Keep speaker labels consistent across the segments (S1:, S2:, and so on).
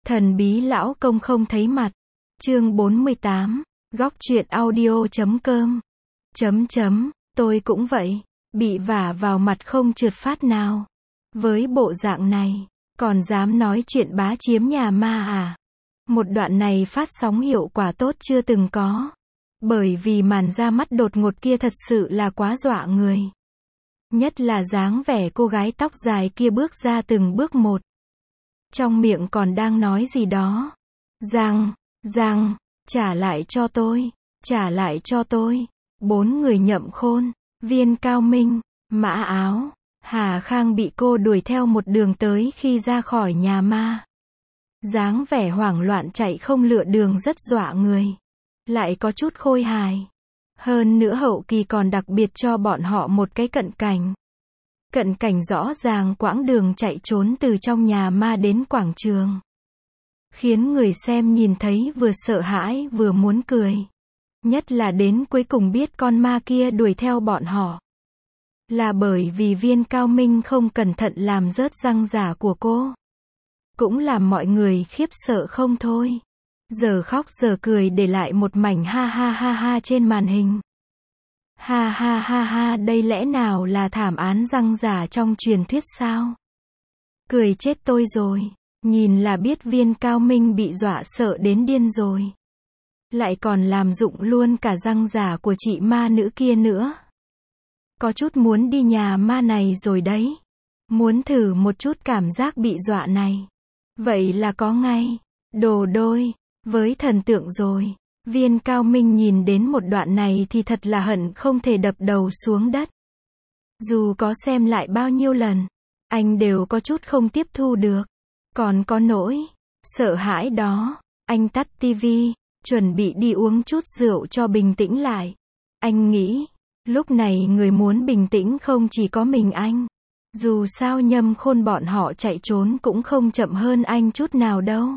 S1: Thần bí lão công không thấy mặt. Chương 48. Góc truyện audio.com. Tôi cũng vậy. Bị vả vào mặt không trượt phát nào. Với bộ dạng này, còn dám nói chuyện bá chiếm nhà ma à? Một đoạn này phát sóng hiệu quả tốt chưa từng có. Bởi vì màn ra mắt đột ngột kia thật sự là quá dọa người. Nhất là dáng vẻ cô gái tóc dài kia bước ra từng bước một. Trong miệng còn đang nói gì đó. Rằng, trả lại cho tôi, trả lại cho tôi. 4 người Nhậm Khôn, Viên Cao Minh, Mã Áo, Hà Khang bị cô đuổi theo một đường tới khi ra khỏi nhà ma. Dáng vẻ hoảng loạn chạy không lựa đường rất dọa người. Lại có chút khôi hài. Hơn nữa hậu kỳ còn đặc biệt cho bọn họ một cái cận cảnh. Cận cảnh rõ ràng quãng đường chạy trốn từ trong nhà ma đến quảng trường. Khiến người xem nhìn thấy vừa sợ hãi vừa muốn cười. Nhất là đến cuối cùng biết con ma kia đuổi theo bọn họ. Là bởi vì Viên Cao Minh không cẩn thận làm rớt răng giả của cô. Cũng làm mọi người khiếp sợ không thôi. Giờ khóc giờ cười để lại một mảnh ha ha ha ha trên màn hình. Ha ha ha ha, đây lẽ nào là thảm án răng giả trong truyền thuyết sao? Cười chết tôi rồi. Nhìn là biết Viên Cao Minh bị dọa sợ đến điên rồi. Lại còn làm rụng luôn cả răng giả của chị ma nữ kia nữa. Có chút muốn đi nhà ma này rồi đấy. Muốn thử một chút cảm giác bị dọa này. Vậy là có ngay. Đồ đôi. Với thần tượng rồi. Viên Cao Minh nhìn đến một đoạn này thì thật là hận không thể đập đầu xuống đất. Dù có xem lại bao nhiêu lần, anh đều có chút không tiếp thu được. Còn có nỗi sợ hãi đó. Anh tắt tivi, chuẩn bị đi uống chút rượu cho bình tĩnh lại. Anh nghĩ, lúc này người muốn bình tĩnh không chỉ có mình anh. Dù sao Nhâm Khôn bọn họ chạy trốn cũng không chậm hơn anh chút nào đâu.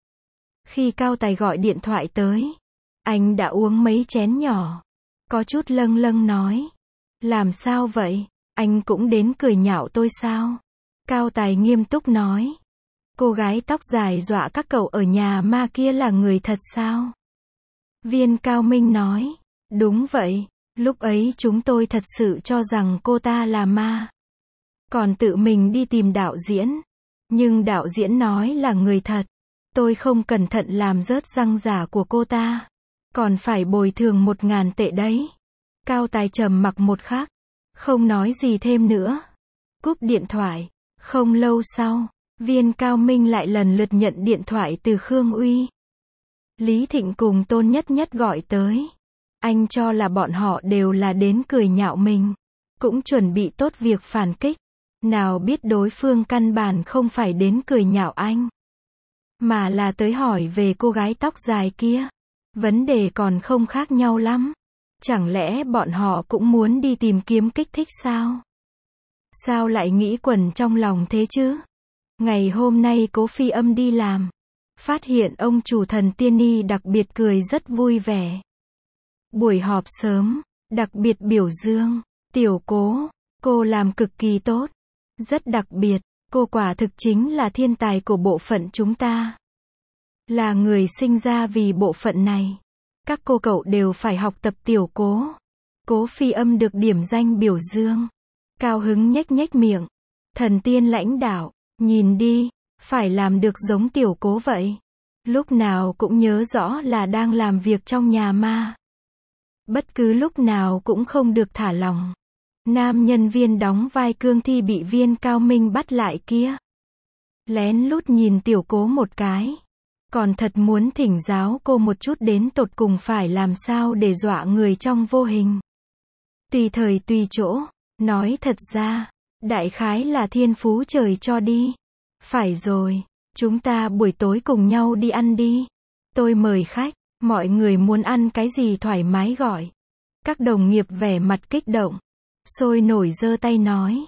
S1: Khi Cao Tài gọi điện thoại tới, anh đã uống mấy chén nhỏ. Có chút lâng lâng nói. Làm sao vậy? Anh cũng đến cười nhạo tôi sao? Cao Tài nghiêm túc nói. Cô gái tóc dài dọa các cậu ở nhà ma kia là người thật sao? Viên Cao Minh nói. Đúng vậy. Lúc ấy chúng tôi thật sự cho rằng cô ta là ma. Còn tự mình đi tìm đạo diễn. Nhưng đạo diễn nói là người thật. Tôi không cẩn thận làm rớt răng giả của cô ta. Còn phải bồi thường 1.000 tệ đấy. Cao Tài trầm mặc một khắc. Không nói gì thêm nữa. Cúp điện thoại. Không lâu sau, Viên Cao Minh lại lần lượt nhận điện thoại từ Khương Uy. Lý Thịnh cùng Tôn Nhất Nhất gọi tới. Anh cho là bọn họ đều là đến cười nhạo mình. Cũng chuẩn bị tốt việc phản kích. Nào biết đối phương căn bản không phải đến cười nhạo anh. Mà là tới hỏi về cô gái tóc dài kia. Vấn đề còn không khác nhau lắm. Chẳng lẽ bọn họ cũng muốn đi tìm kiếm kích thích sao? Sao lại nghĩ quẩn trong lòng thế chứ? Ngày hôm nay Cố Phi Âm đi làm. Phát hiện ông chủ Thần Tiên Y đặc biệt cười rất vui vẻ. Buổi họp sớm, đặc biệt biểu dương. Tiểu Cố, cô làm cực kỳ tốt. Rất đặc biệt, cô quả thực chính là thiên tài của bộ phận chúng ta. Là người sinh ra vì bộ phận này. Các cô cậu đều phải học tập Tiểu Cố. Cố Phi Âm được điểm danh biểu dương. Cao hứng nhếch nhếch miệng. Thần tiên lãnh đạo, nhìn đi, phải làm được giống Tiểu Cố vậy. Lúc nào cũng nhớ rõ là đang làm việc trong nhà ma. Bất cứ lúc nào cũng không được thả lỏng. Nam nhân viên đóng vai Cương Thi bị Viên Cao Minh bắt lại kia. Lén lút nhìn Tiểu Cố một cái. Còn thật muốn thỉnh giáo cô một chút đến tột cùng phải làm sao để dọa người trong vô hình. Tùy thời tùy chỗ. Nói thật ra, đại khái là thiên phú trời cho đi. Phải rồi, chúng ta buổi tối cùng nhau đi ăn đi. Tôi mời khách, mọi người muốn ăn cái gì thoải mái gọi. Các đồng nghiệp vẻ mặt kích động, sôi nổi giơ tay nói.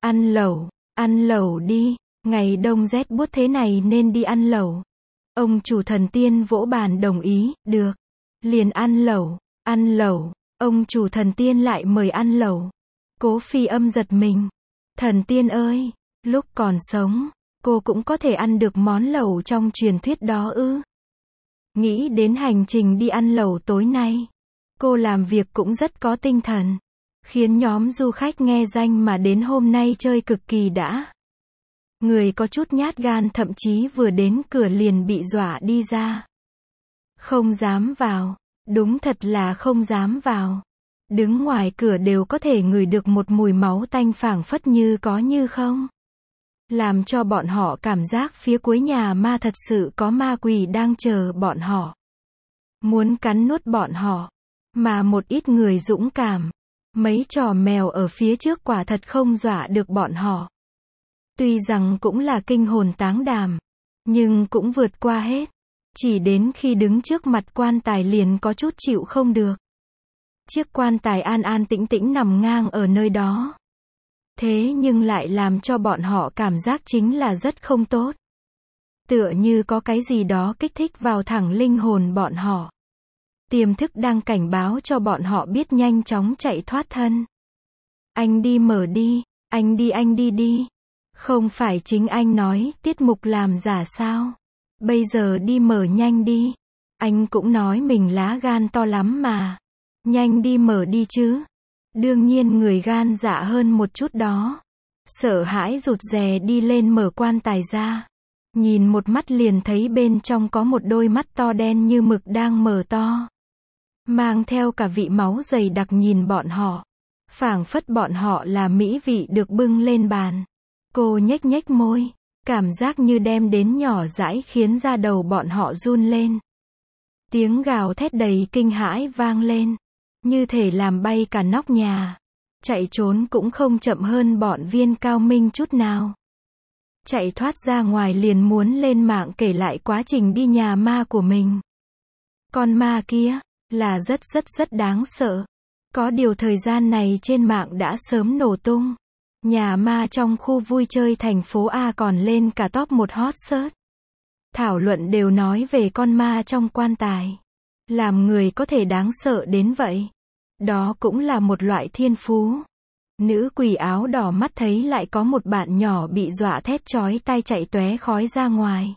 S1: Ăn lẩu đi, ngày đông rét buốt thế này nên đi ăn lẩu. Ông chủ Thần Tiên vỗ bàn đồng ý, được. Liền ăn lẩu, ông chủ Thần Tiên lại mời ăn lẩu. Cố Phi Âm giật mình. Thần tiên ơi, lúc còn sống, Cô cũng có thể ăn được món lẩu trong truyền thuyết đó ư? Nghĩ đến hành trình đi ăn lẩu tối nay, cô làm việc cũng rất có tinh thần, khiến nhóm du khách nghe danh mà đến hôm nay chơi cực kỳ đã. Người có chút nhát gan thậm chí vừa đến cửa liền bị dọa đi ra. Không dám vào, đúng thật là không dám vào. Đứng ngoài cửa đều có thể ngửi được một mùi máu tanh phảng phất như có như không. Làm cho bọn họ cảm giác phía cuối nhà ma thật sự có ma quỷ đang chờ bọn họ. Muốn cắn nuốt bọn họ. Mà một ít người dũng cảm. Mấy trò mèo ở phía trước quả thật không dọa được bọn họ. Tuy rằng cũng là kinh hồn táng đảm, nhưng cũng vượt qua hết. Chỉ đến khi đứng trước mặt quan tài liền có chút chịu không được. Chiếc quan tài an an tĩnh tĩnh nằm ngang ở nơi đó. Thế nhưng lại làm cho bọn họ cảm giác chính là rất không tốt. Tựa như có cái gì đó kích thích vào thẳng linh hồn bọn họ. Tiềm thức đang cảnh báo cho bọn họ biết nhanh chóng chạy thoát thân. Anh đi mở đi, anh đi đi. Không phải chính anh nói tiết mục làm giả sao? Bây giờ đi mở nhanh đi. Anh cũng nói mình lá gan to lắm mà. Nhanh đi mở đi chứ. Đương nhiên người gan dạ hơn một chút đó. Sợ hãi rụt rè đi lên mở quan tài ra. Nhìn một mắt liền thấy bên trong có một đôi mắt to đen như mực đang mở to. Mang theo cả vị máu dày đặc nhìn bọn họ. Phảng phất bọn họ là mỹ vị được bưng lên bàn. Cô nhếch nhếch môi. Cảm giác như đem đến nhỏ dãi khiến da đầu bọn họ run lên. Tiếng gào thét đầy kinh hãi vang lên. Như thể làm bay cả nóc nhà. Chạy trốn cũng không chậm hơn bọn Viên Cao Minh chút nào. Chạy thoát ra ngoài liền muốn lên mạng kể lại quá trình đi nhà ma của mình. Con ma kia, là rất đáng sợ. Có điều thời gian này trên mạng đã sớm nổ tung. Nhà ma trong khu vui chơi thành phố A còn lên cả top 1 hot search. Thảo luận đều nói về con ma trong quan tài. Làm người có thể đáng sợ đến vậy. Đó cũng là một loại thiên phú. Nữ quỷ áo đỏ mắt thấy lại có một bạn nhỏ bị dọa thét chói tai chạy tóe khói ra ngoài.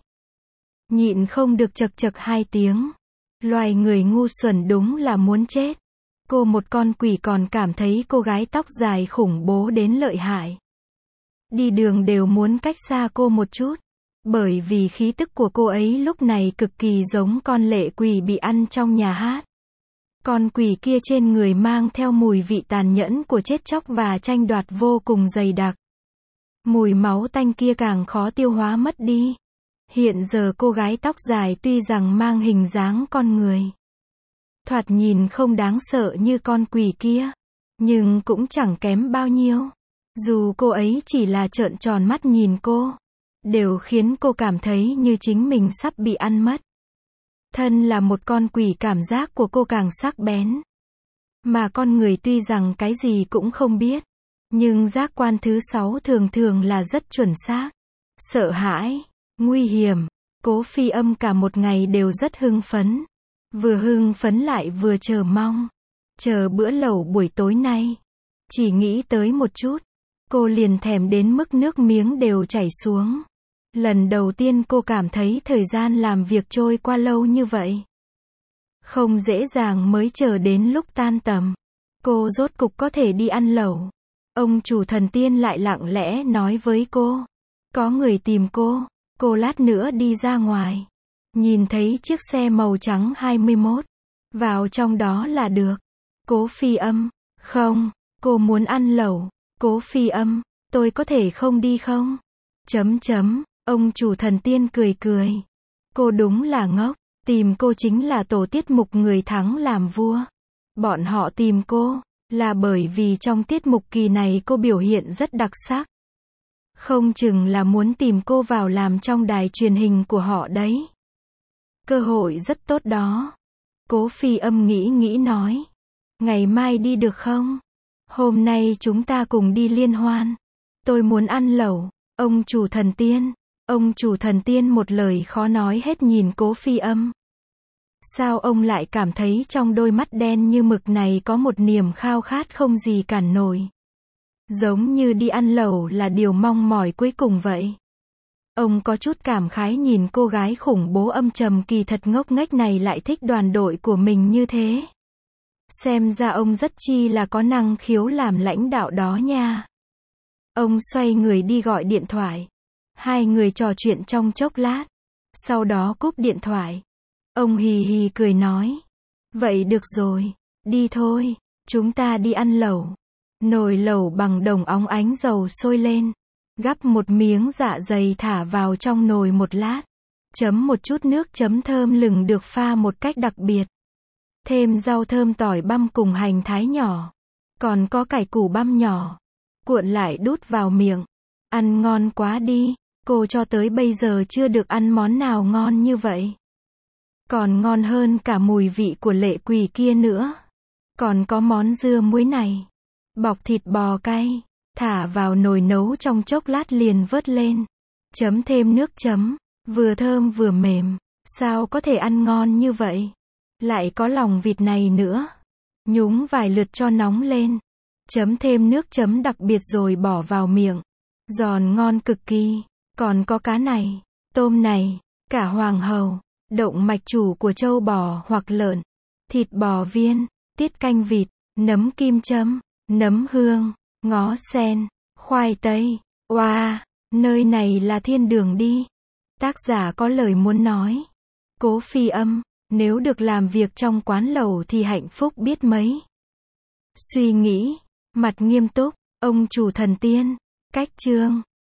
S1: Nhịn không được chậc chậc 2 tiếng. Loài người ngu xuẩn đúng là muốn chết. Cô một con quỷ còn cảm thấy cô gái tóc dài khủng bố đến lợi hại. Đi đường đều muốn cách xa cô một chút. Bởi vì khí tức của cô ấy lúc này cực kỳ giống con lệ quỷ bị ăn trong nhà hát. Con quỷ kia trên người mang theo mùi vị tàn nhẫn của chết chóc và tranh đoạt vô cùng dày đặc. Mùi máu tanh kia càng khó tiêu hóa mất đi. Hiện giờ cô gái tóc dài tuy rằng mang hình dáng con người. Thoạt nhìn không đáng sợ như con quỷ kia. Nhưng cũng chẳng kém bao nhiêu. Dù cô ấy chỉ là trợn tròn mắt nhìn cô. Đều khiến cô cảm thấy như chính mình sắp bị ăn mất. Thân là một con quỷ cảm giác của cô càng sắc bén. Mà con người tuy rằng cái gì cũng không biết. Nhưng giác quan thứ 6 thường thường là rất chuẩn xác. Sợ hãi, nguy hiểm. Cố Phi Âm cả một ngày đều rất hưng phấn. Vừa hưng phấn lại vừa chờ mong. Chờ bữa lẩu buổi tối nay. Chỉ nghĩ tới một chút. Cô liền thèm đến mức nước miếng đều chảy xuống. Lần đầu tiên cô cảm thấy thời gian làm việc trôi qua lâu như vậy. Không dễ dàng mới chờ đến lúc tan tầm. Cô rốt cục có thể đi ăn lẩu. Ông chủ Thần Tiên lại lặng lẽ nói với cô. Có người tìm cô lát nữa đi ra ngoài. Nhìn thấy chiếc xe màu trắng 21. Vào trong đó là được. Cố Phi Âm, không, cô muốn ăn lẩu. Cố Phi Âm, tôi có thể không đi không? Ông chủ Thần Tiên cười cười. Cô đúng là ngốc. Tìm cô chính là tổ tiết mục người thắng làm vua. Bọn họ tìm cô là bởi vì trong tiết mục kỳ này cô biểu hiện rất đặc sắc. Không chừng là muốn tìm cô vào làm trong đài truyền hình của họ đấy. Cơ hội rất tốt đó. Cố Phi Âm nghĩ nói. Ngày mai đi được không? Hôm nay chúng ta cùng đi liên hoan. Tôi muốn ăn lẩu. Ông chủ Thần Tiên một lời khó nói hết nhìn Cố Phi Âm. Sao ông lại cảm thấy trong đôi mắt đen như mực này có một niềm khao khát không gì cản nổi. Giống như đi ăn lẩu là điều mong mỏi cuối cùng vậy. Ông có chút cảm khái nhìn cô gái khủng bố âm trầm kỳ thật ngốc nghếch này lại thích đoàn đội của mình như thế. Xem ra ông rất chi là có năng khiếu làm lãnh đạo đó nha. Ông xoay người đi gọi điện thoại. Hai người trò chuyện trong chốc lát. Sau đó cúp điện thoại. Ông hì hì cười nói. Vậy được rồi, đi thôi, chúng ta đi ăn lẩu. Nồi lẩu bằng đồng óng ánh dầu sôi lên. Gắp một miếng dạ dày thả vào trong nồi một lát. Chấm một chút nước chấm thơm lừng được pha một cách đặc biệt. Thêm rau thơm tỏi băm cùng hành thái nhỏ. Còn có cải củ băm nhỏ. Cuộn lại đút vào miệng. Ăn ngon quá đi. Cô cho tới bây giờ chưa được ăn món nào ngon như vậy. Còn ngon hơn cả mùi vị của Lệ Quỳ kia nữa. Còn có món dưa muối này. Bọc thịt bò cay. Thả vào nồi nấu trong chốc lát liền vớt lên. Chấm thêm nước chấm. Vừa thơm vừa mềm. Sao có thể ăn ngon như vậy? Lại có lòng vịt này nữa. Nhúng vài lượt cho nóng lên. Chấm thêm nước chấm đặc biệt rồi bỏ vào miệng. Giòn ngon cực kỳ. Còn có cá này, tôm này, cả hoàng hầu, động mạch chủ của trâu bò hoặc lợn, thịt bò viên, tiết canh vịt, nấm kim châm, nấm hương, ngó sen, khoai tây. Wow, nơi này là thiên đường đi. Tác giả có lời muốn nói. Cố Phi Âm, nếu được làm việc trong quán lẩu thì hạnh phúc biết mấy. Suy nghĩ, mặt nghiêm túc, ông chủ thần tiên, cách chương.